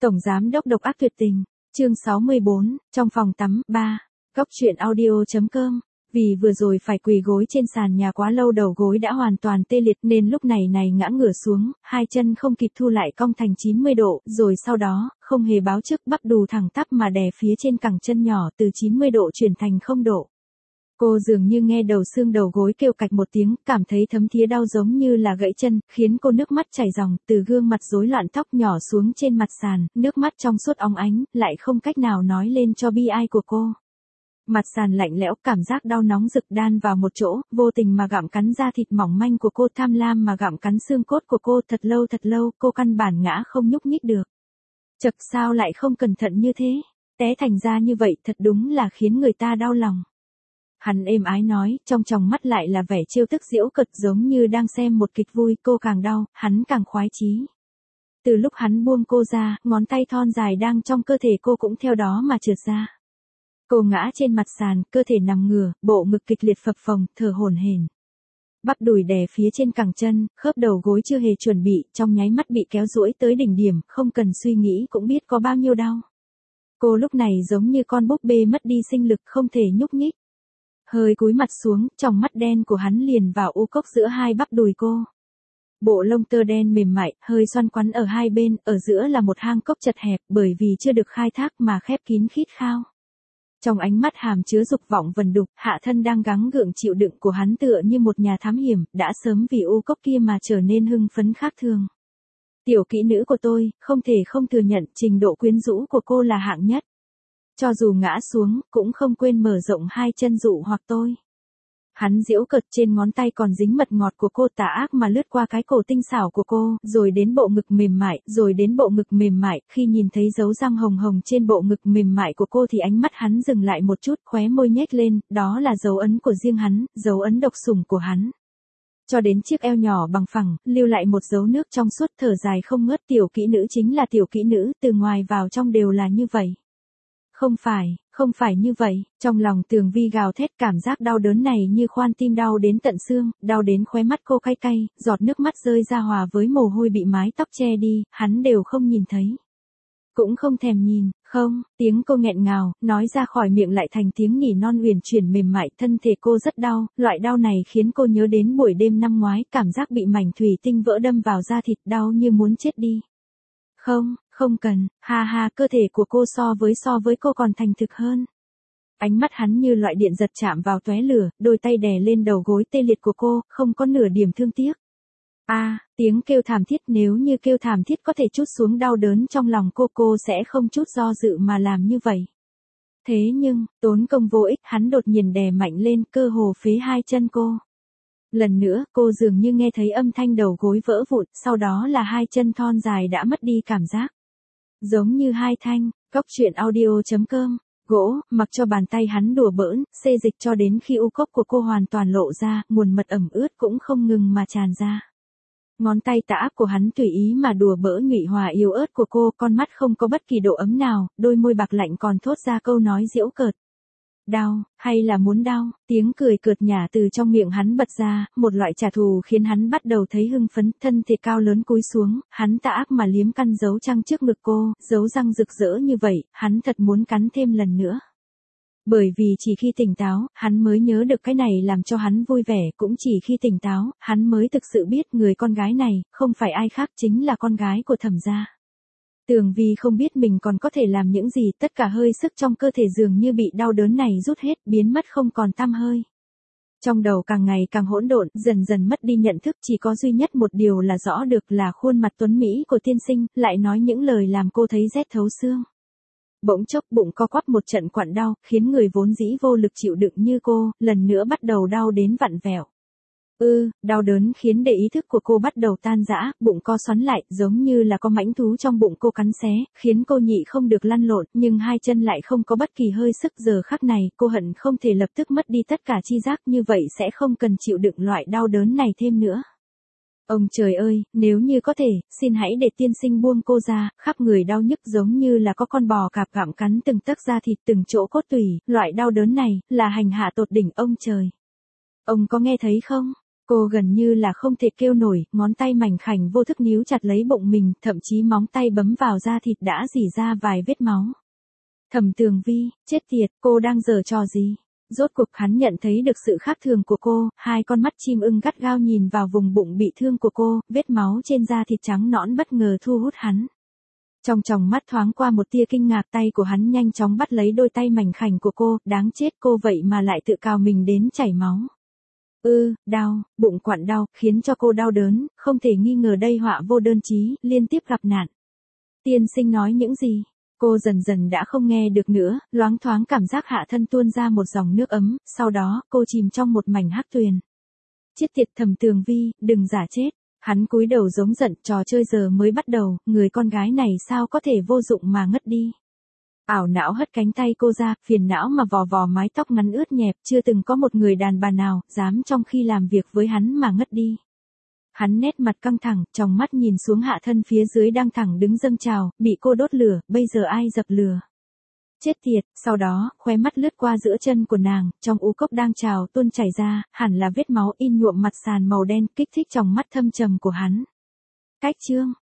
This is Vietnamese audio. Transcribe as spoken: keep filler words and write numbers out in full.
Tổng giám đốc độc ác tuyệt tình, chương sáu mươi bốn, trong phòng tắm, ba, góc truyện audio.com. Vì vừa rồi phải quỳ gối trên sàn nhà quá lâu đầu gối đã hoàn toàn tê liệt nên lúc này này ngã ngửa xuống, hai chân không kịp thu lại cong thành chín mươi độ, rồi sau đó, không hề báo trước bắp đùi thẳng tắp mà đè phía trên cẳng chân nhỏ từ chín mươi độ chuyển thành không độ. Cô dường như nghe đầu xương đầu gối kêu cạch một tiếng, cảm thấy thấm thía đau giống như là gãy chân, khiến cô nước mắt chảy ròng, từ gương mặt rối loạn tóc nhỏ xuống trên mặt sàn, nước mắt trong suốt óng ánh, lại không cách nào nói lên cho bi ai của cô. Mặt sàn lạnh lẽo, cảm giác đau nóng rực đan vào một chỗ, vô tình mà gặm cắn da thịt mỏng manh của cô, tham lam mà gặm cắn xương cốt của cô, thật lâu thật lâu, cô căn bản ngã không nhúc nhích được. Chật, sao lại không cẩn thận như thế, té thành ra như vậy, thật đúng là khiến người ta đau lòng. Hắn êm ái nói, trong tròng mắt lại là vẻ trêu tức giễu cợt giống như đang xem một kịch vui, cô càng đau, hắn càng khoái chí. Từ lúc hắn buông cô ra, ngón tay thon dài đang trong cơ thể cô cũng theo đó mà trượt ra. Cô ngã trên mặt sàn, cơ thể nằm ngửa, bộ ngực kịch liệt phập phồng, thở hổn hển. Bắp đùi đè phía trên cẳng chân, khớp đầu gối chưa hề chuẩn bị, trong nháy mắt bị kéo duỗi tới đỉnh điểm, không cần suy nghĩ cũng biết có bao nhiêu đau. Cô lúc này giống như con búp bê mất đi sinh lực, không thể nhúc nhích. Hơi cúi mặt xuống, trong mắt đen của hắn liền vào u cốc giữa hai bắp đùi cô. Bộ lông tơ đen mềm mại, hơi xoăn quắn ở hai bên, ở giữa là một hang cốc chật hẹp bởi vì chưa được khai thác mà khép kín khít khao. Trong ánh mắt hàm chứa dục vọng vần đục, hạ thân đang gắng gượng chịu đựng của hắn tựa như một nhà thám hiểm, đã sớm vì u cốc kia mà trở nên hưng phấn khác thường. Tiểu kỹ nữ của tôi, không thể không thừa nhận trình độ quyến rũ của cô là hạng nhất. Cho dù ngã xuống, cũng không quên mở rộng hai chân dụ hoặc tôi. Hắn giễu cợt, trên ngón tay còn dính mật ngọt của cô, tà ác mà lướt qua cái cổ tinh xảo của cô, rồi đến bộ ngực mềm mại, rồi đến bộ ngực mềm mại, khi nhìn thấy dấu răng hồng hồng trên bộ ngực mềm mại của cô thì ánh mắt hắn dừng lại một chút, khóe môi nhếch lên, đó là dấu ấn của riêng hắn, dấu ấn độc sủng của hắn. Cho đến chiếc eo nhỏ bằng phẳng, lưu lại một dấu nước trong suốt, thở dài không ngớt, tiểu kỹ nữ chính là tiểu kỹ nữ, từ ngoài vào trong đều là như vậy. Không phải, không phải như vậy, trong lòng Tường Vi gào thét, cảm giác đau đớn này như khoan tim đau đến tận xương, đau đến khóe mắt cô cay cay, giọt nước mắt rơi ra hòa với mồ hôi bị mái tóc che đi, hắn đều không nhìn thấy. Cũng không thèm nhìn, không, tiếng cô nghẹn ngào, nói ra khỏi miệng lại thành tiếng nỉ non uyển chuyển mềm mại, thân thể cô rất đau, loại đau này khiến cô nhớ đến buổi đêm năm ngoái, cảm giác bị mảnh thủy tinh vỡ đâm vào da thịt, đau như muốn chết đi. Không, không cần, ha ha, cơ thể của cô so với so với cô còn thành thực hơn. Ánh mắt hắn như loại điện giật chạm vào tóe lửa, đôi tay đè lên đầu gối tê liệt của cô, không có nửa điểm thương tiếc. A, à, tiếng kêu thảm thiết, nếu như kêu thảm thiết có thể trút xuống đau đớn trong lòng cô, cô sẽ không chút do dự mà làm như vậy. Thế nhưng, tốn công vô ích, hắn đột nhiên đè mạnh lên, cơ hồ phế hai chân cô. Lần nữa, cô dường như nghe thấy âm thanh đầu gối vỡ vụn, sau đó là hai chân thon dài đã mất đi cảm giác. Giống như hai thanh, góc truyện audio.com, gỗ, mặc cho bàn tay hắn đùa bỡn, xê dịch cho đến khi u cốc của cô hoàn toàn lộ ra, nguồn mật ẩm ướt cũng không ngừng mà tràn ra. Ngón tay tà ác của hắn tùy ý mà đùa bỡ nhụy hòa yếu ớt của cô, con mắt không có bất kỳ độ ấm nào, đôi môi bạc lạnh còn thốt ra câu nói giễu cợt. Đau, hay là muốn đau, tiếng cười cợt nhả từ trong miệng hắn bật ra, một loại trả thù khiến hắn bắt đầu thấy hưng phấn, thân thể cao lớn cúi xuống, hắn tà ác mà liếm căn dấu răng trước ngực cô, dấu răng rực rỡ như vậy, hắn thật muốn cắn thêm lần nữa. Bởi vì chỉ khi tỉnh táo, hắn mới nhớ được cái này làm cho hắn vui vẻ, cũng chỉ khi tỉnh táo, hắn mới thực sự biết người con gái này, không phải ai khác chính là con gái của Thẩm gia. Tường Vi không biết mình còn có thể làm những gì, tất cả hơi sức trong cơ thể dường như bị đau đớn này rút hết, biến mất không còn tăm hơi. Trong đầu càng ngày càng hỗn độn, dần dần mất đi nhận thức, chỉ có duy nhất một điều là rõ được là khuôn mặt tuấn Mỹ của tiên sinh, lại nói những lời làm cô thấy rét thấu xương. Bỗng chốc bụng co quắp một trận quặn đau, khiến người vốn dĩ vô lực chịu đựng như cô, lần nữa bắt đầu đau đến vặn vẹo. Ư, ừ, đau đớn khiến để ý thức của cô bắt đầu tan rã, bụng co xoắn lại, giống như là có mãnh thú trong bụng cô cắn xé, khiến cô nhị không được lăn lộn, nhưng hai chân lại không có bất kỳ hơi sức. Giờ khắc này, cô hận không thể lập tức mất đi tất cả chi giác, như vậy sẽ không cần chịu đựng loại đau đớn này thêm nữa. Ông trời ơi, nếu như có thể, xin hãy để tiên sinh buông cô ra, khắp người đau nhức giống như là có con bò cạp gặm cắn từng tấc da thịt, từng chỗ cốt tủy, loại đau đớn này, là hành hạ tột đỉnh ông trời. Ông có nghe thấy không? Cô gần như là không thể kêu nổi, ngón tay mảnh khảnh vô thức níu chặt lấy bụng mình, thậm chí móng tay bấm vào da thịt đã rỉ ra vài vết máu. Thẩm Tường Vi, chết tiệt, cô đang giở trò gì? Rốt cuộc hắn nhận thấy được sự khác thường của cô, hai con mắt chim ưng gắt gao nhìn vào vùng bụng bị thương của cô, vết máu trên da thịt trắng nõn bất ngờ thu hút hắn. Trong tròng mắt thoáng qua một tia kinh ngạc, tay của hắn nhanh chóng bắt lấy đôi tay mảnh khảnh của cô, đáng chết, cô vậy mà lại tự cào mình đến chảy máu. Ư, đau, bụng quặn đau, khiến cho cô đau đớn, không thể nghi ngờ đây họa vô đơn chí, liên tiếp gặp nạn. Tiên sinh nói những gì? Cô dần dần đã không nghe được nữa, loáng thoáng cảm giác hạ thân tuôn ra một dòng nước ấm, sau đó, cô chìm trong một mảnh hắc tuyền. Chết tiệt, Thẩm Tường Vi, đừng giả chết. Hắn cúi đầu giống giận, trò chơi giờ mới bắt đầu, người con gái này sao có thể vô dụng mà ngất đi. Ảo não hất cánh tay cô ra, phiền não mà vò vò mái tóc ngắn ướt nhẹp, chưa từng có một người đàn bà nào, dám trong khi làm việc với hắn mà ngất đi. Hắn nét mặt căng thẳng, trong mắt nhìn xuống hạ thân phía dưới đang thẳng đứng dâng trào, bị cô đốt lửa, bây giờ ai dập lửa. Chết tiệt, sau đó, khóe mắt lướt qua giữa chân của nàng, trong ú cốc đang trào tuôn chảy ra, hẳn là vết máu in nhuộm mặt sàn màu đen, kích thích trong mắt thâm trầm của hắn. Cách chương,